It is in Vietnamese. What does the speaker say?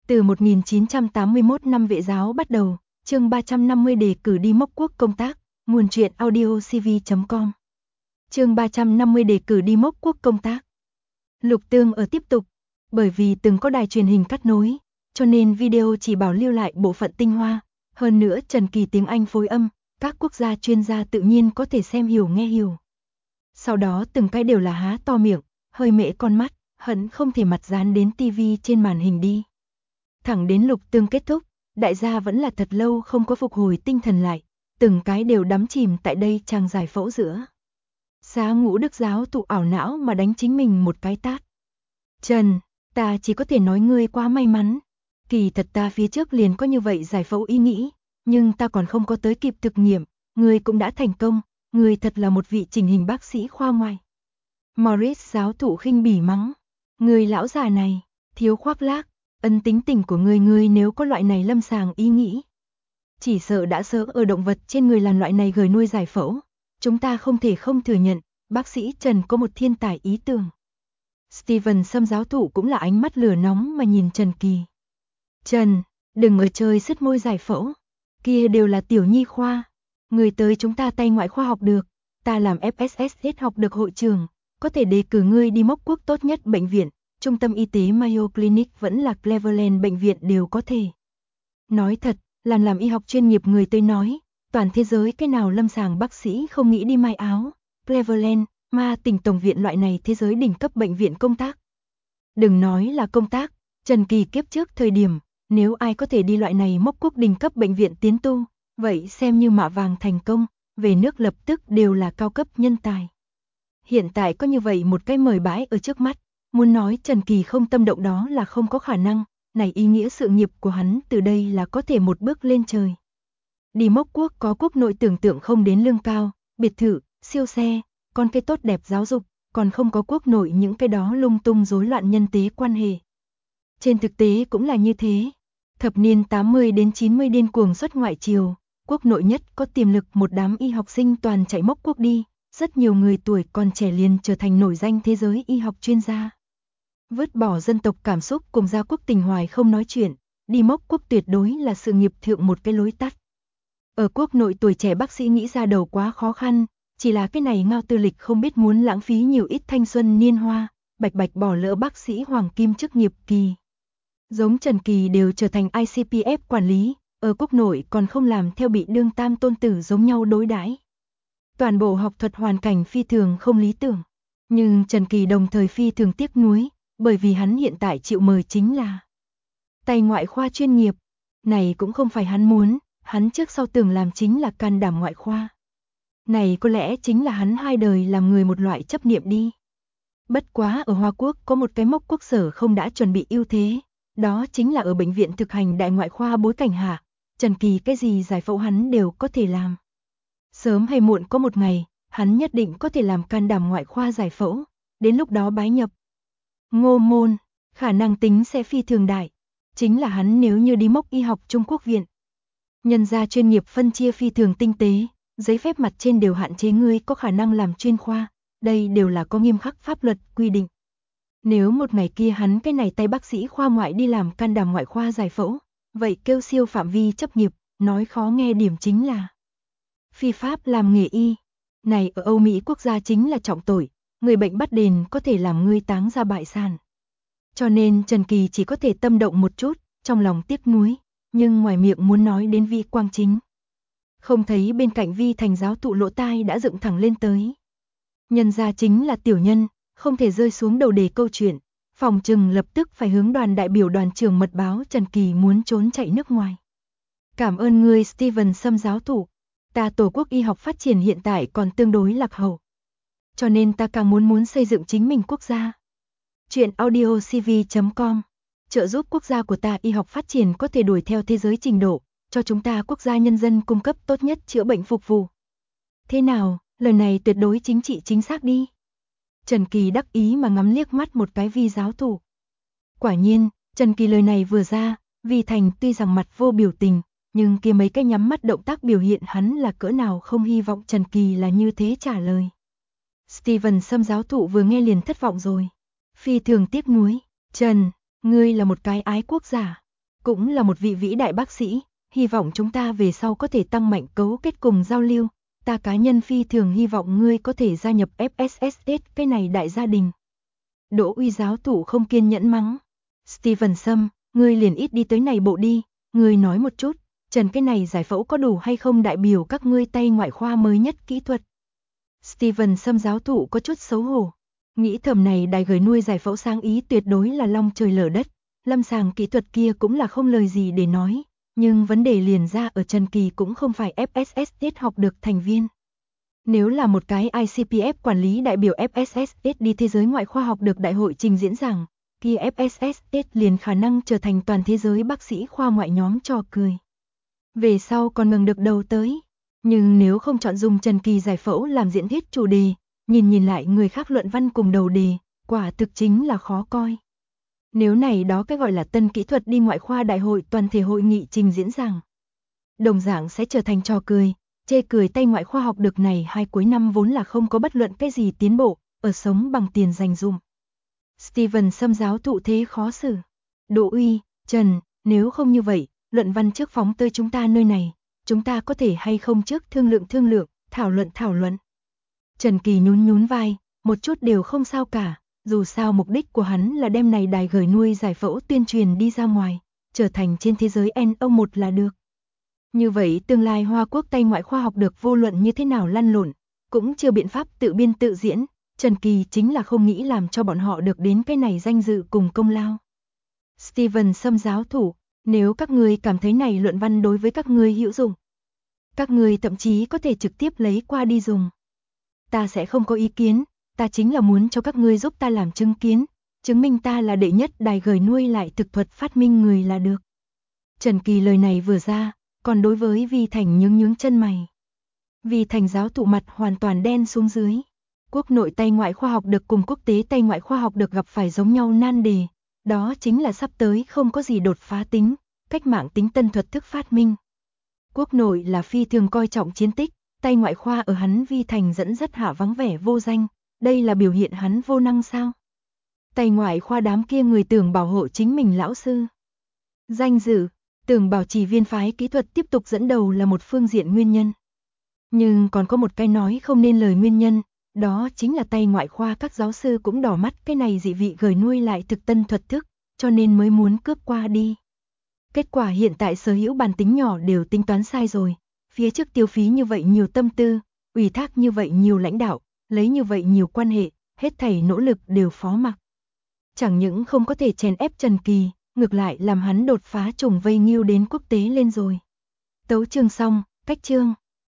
Từ 1981 năm Vệ giáo bắt đầu, chương 350 đề cử đi mốc quốc công tác, nguồn truyện audiocv.com. Chương 350 đề cử đi mốc quốc công tác. Lục Tương ở tiếp tục, bởi vì từng có đài truyền hình cắt nối, cho nên video chỉ bảo lưu lại bộ phận tinh hoa, hơn nữa Trần Kỳ tiếng Anh phối âm, các quốc gia chuyên gia tự nhiên có thể xem hiểu nghe hiểu. Sau đó từng cái đều là há to miệng, hơi mễ con mắt, hận không thể mặt dán đến tivi trên màn hình đi. Thẳng đến Lục Tương kết thúc, đại gia vẫn là thật lâu không có phục hồi tinh thần lại, từng cái đều đắm chìm tại đây trang giải phẫu giữa. Xá Ngũ Đức giáo tụ ảo não mà đánh chính mình một cái tát. Trần, ta chỉ có thể nói ngươi quá may mắn. Kỳ thật ta phía trước liền có như vậy giải phẫu ý nghĩ, nhưng ta còn không có tới kịp thực nghiệm, ngươi cũng đã thành công, ngươi thật là một vị chỉnh hình bác sĩ khoa ngoại. Morris giáo thụ khinh bỉ mắng, ngươi lão già này, thiếu khoác lác, ân tính tình của ngươi nếu có loại này lâm sàng ý nghĩ. Chỉ sợ đã sớm ở động vật trên người làm loại này gửi nuôi giải phẫu, chúng ta không thể không thừa nhận, bác sĩ Trần có một thiên tài ý tưởng. Steven Sâm giáo thụ cũng là ánh mắt lửa nóng mà nhìn Trần Kỳ. Trần, đừng ở chơi sứt môi giải phẫu, kia đều là tiểu nhi khoa, người tới chúng ta tay ngoại khoa học được, ta làm FSS học được hội trưởng, có thể đề cử ngươi đi mốc quốc tốt nhất bệnh viện, trung tâm y tế Mayo Clinic vẫn là Cleveland bệnh viện đều có thể. Nói thật, làm y học chuyên nghiệp người tới nói, toàn thế giới cái nào lâm sàng bác sĩ không nghĩ đi may áo, Cleveland, tỉnh tổng viện loại này thế giới đỉnh cấp bệnh viện công tác. Đừng nói là công tác, Trần Kỳ kiếp trước thời điểm, nếu ai có thể đi loại này mốc quốc đỉnh cấp bệnh viện tiến tu, vậy xem như mạ vàng thành công, về nước lập tức đều là cao cấp nhân tài. Hiện tại có như vậy một cái mời bãi ở trước mắt, muốn nói Trần Kỳ không tâm động đó là không có khả năng, này ý nghĩa sự nghiệp của hắn từ đây là có thể một bước lên trời. Đi mốc quốc có quốc nội tưởng tượng không đến lương cao, biệt thự, siêu xe, con cái tốt đẹp giáo dục, còn không có quốc nội những cái đó lung tung rối loạn nhân tế quan hệ. Trên thực tế cũng là như thế. Thập niên 80 đến 90 điên cuồng xuất ngoại triều, quốc nội nhất có tiềm lực một đám y học sinh toàn chạy mốc quốc đi, rất nhiều người tuổi còn trẻ liền trở thành nổi danh thế giới y học chuyên gia. Vứt bỏ dân tộc cảm xúc cùng gia quốc tình hoài không nói chuyện, đi mốc quốc tuyệt đối là sự nghiệp thượng một cái lối tắt. Ở quốc nội tuổi trẻ bác sĩ nghĩ ra đầu quá khó khăn, chỉ là cái này Ngao Tư Lịch không biết muốn lãng phí nhiều ít thanh xuân niên hoa, bạch bỏ lỡ bác sĩ hoàng kim chức nghiệp kỳ. Giống Trần Kỳ đều trở thành ICPF quản lý, ở quốc nội còn không làm theo bị đương tam tôn tử giống nhau đối đãi. Toàn bộ học thuật hoàn cảnh phi thường không lý tưởng, nhưng Trần Kỳ đồng thời phi thường tiếc nuối, bởi vì hắn hiện tại chịu mời chính là tay ngoại khoa chuyên nghiệp, này cũng không phải hắn muốn, hắn trước sau tưởng làm chính là can đảm ngoại khoa. Này có lẽ chính là hắn hai đời làm người một loại chấp niệm đi. Bất quá ở Hoa Quốc có một cái mốc quốc sở không đã chuẩn bị ưu thế, đó chính là ở bệnh viện thực hành đại ngoại khoa bối cảnh hạ, Trần Kỳ cái gì giải phẫu hắn đều có thể làm. Sớm hay muộn có một ngày, hắn nhất định có thể làm can đảm ngoại khoa giải phẫu, đến lúc đó bái nhập Ngô môn, khả năng tính sẽ phi thường đại, chính là hắn nếu như đi mốc y học Trung Quốc viện. Nhân gia chuyên nghiệp phân chia phi thường tinh tế, giấy phép mặt trên đều hạn chế ngươi có khả năng làm chuyên khoa, đây đều là có nghiêm khắc pháp luật quy định. Nếu một ngày kia hắn cái này tay bác sĩ khoa ngoại đi làm can đảm ngoại khoa giải phẫu, vậy kêu siêu phạm vi chấp nghiệp, nói khó nghe điểm chính là phi pháp làm nghề y. Này ở Âu Mỹ quốc gia chính là trọng tội, người bệnh bắt đền có thể làm ngươi táng ra bại sản. Cho nên Trần Kỳ chỉ có thể tâm động một chút, trong lòng tiếc nuối, nhưng ngoài miệng muốn nói đến Vi Quang Chính. Không thấy bên cạnh Vi Thành giáo thụ lỗ tai đã dựng thẳng lên tới. Nhân gia chính là tiểu nhân, không thể rơi xuống đầu đề câu chuyện, phòng trừng lập tức phải hướng đoàn đại biểu đoàn trưởng mật báo Trần Kỳ muốn trốn chạy nước ngoài. Cảm ơn ngươi Steven Sâm giáo thụ, ta Tổ quốc y học phát triển hiện tại còn tương đối lạc hậu. Cho nên ta càng muốn xây dựng chính mình quốc gia. Chuyện audiocv.com trợ giúp quốc gia của ta y học phát triển có thể đuổi theo thế giới trình độ, cho chúng ta quốc gia nhân dân cung cấp tốt nhất chữa bệnh phục vụ. Thế nào, lời này tuyệt đối chính trị chính xác đi. Trần Kỳ đắc ý mà ngắm liếc mắt một cái Vi giáo thụ. Quả nhiên, Trần Kỳ lời này vừa ra, Vi Thành tuy rằng mặt vô biểu tình, nhưng kia mấy cái nhắm mắt động tác biểu hiện hắn là cỡ nào không hy vọng Trần Kỳ là như thế trả lời. Steven Sâm giáo thụ vừa nghe liền thất vọng rồi. Phi thường tiếc nuối, Trần, ngươi là một cái ái quốc giả, cũng là một vị vĩ đại bác sĩ, hy vọng chúng ta về sau có thể tăng mạnh cấu kết cùng giao lưu. Ta cá nhân phi thường hy vọng ngươi có thể gia nhập FSSS cái này đại gia đình. Đỗ Uy giáo thụ không kiên nhẫn mắng. Steven Sâm, ngươi liền ít đi tới này bộ đi, ngươi nói một chút, Trần cái này giải phẫu có đủ hay không đại biểu các ngươi tay ngoại khoa mới nhất kỹ thuật. Steven Sâm giáo thụ có chút xấu hổ, nghĩ thầm này đài gửi nuôi giải phẫu sáng ý tuyệt đối là long trời lở đất, lâm sàng kỹ thuật kia cũng là không lời gì để nói, nhưng vấn đề liền ra ở Trần Kỳ cũng không phải FSSS học được thành viên. Nếu là một cái ICPF quản lý đại biểu FSSS đi thế giới ngoại khoa học được đại hội trình diễn giảng, kia FSSS liền khả năng trở thành toàn thế giới bác sĩ khoa ngoại nhóm trò cười. Về sau còn ngừng được đầu tới, nhưng nếu không chọn dùng Trần Kỳ giải phẫu làm diễn thuyết chủ đề, nhìn lại người khác luận văn cùng đầu đề, quả thực chính là khó coi. Nếu này đó cái gọi là tân kỹ thuật đi ngoại khoa đại hội toàn thể hội nghị trình diễn giảng, đồng dạng sẽ trở thành trò cười, chê cười tay ngoại khoa học được này hai cuối năm vốn là không có bất luận cái gì tiến bộ, ở sống bằng tiền dành dụm. Steven Sâm giáo thụ thế khó xử. Đỗ Uy, Trần, nếu không như vậy, luận văn trước phóng tới chúng ta nơi này, chúng ta có thể hay không trước thương lượng, thảo luận. Trần Kỳ nhún vai, một chút đều không sao cả, dù sao mục đích của hắn là đem này đài gửi nuôi giải phẫu tuyên truyền đi ra ngoài, trở thành trên thế giới NO1 là được. Như vậy tương lai Hoa Quốc tay ngoại khoa học được vô luận như thế nào lăn lộn, cũng chưa biện pháp tự biên tự diễn, Trần Kỳ chính là không nghĩ làm cho bọn họ được đến cái này danh dự cùng công lao. Steven Sâm giáo thủ, nếu các ngươi cảm thấy này luận văn đối với các ngươi hữu dụng, các ngươi thậm chí có thể trực tiếp lấy qua đi dùng. Ta sẽ không có ý kiến, ta chính là muốn cho các ngươi giúp ta làm chứng kiến, chứng minh ta là đệ nhất đài gửi nuôi lại thực thuật phát minh người là được. Trần Kỳ lời này vừa ra, còn đối với Vi Thành nhướng chân mày. Vi Thành giáo thụ mặt hoàn toàn đen xuống dưới. Quốc nội tay ngoại khoa học được cùng quốc tế tay ngoại khoa học được gặp phải giống nhau nan đề, đó chính là sắp tới không có gì đột phá tính, cách mạng tính tân thuật thức phát minh. Quốc nội là phi thường coi trọng chiến tích, tay ngoại khoa ở hắn Vi Thành dẫn dắt hạ vắng vẻ vô danh, đây là biểu hiện hắn vô năng sao? Tay ngoại khoa đám kia người tưởng bảo hộ chính mình lão sư. Danh dự, tưởng bảo trì viên phái kỹ thuật tiếp tục dẫn đầu là một phương diện nguyên nhân. Nhưng còn có một cái nói không nên lời nguyên nhân, đó chính là tay ngoại khoa các giáo sư cũng đỏ mắt cái này dị vị gửi nuôi lại thực tân thuật thức, cho nên mới muốn cướp qua đi. Kết quả hiện tại sở hữu bản tính nhỏ đều tính toán sai rồi, phía trước tiêu phí như vậy nhiều tâm tư, ủy thác như vậy nhiều lãnh đạo, lấy như vậy nhiều quan hệ, hết thảy nỗ lực đều phó mặc. Chẳng những không có thể chèn ép Trần Kỳ, ngược lại làm hắn đột phá trùng vây Ngưu đến quốc tế lên rồi. Tấu chương xong, cách chương.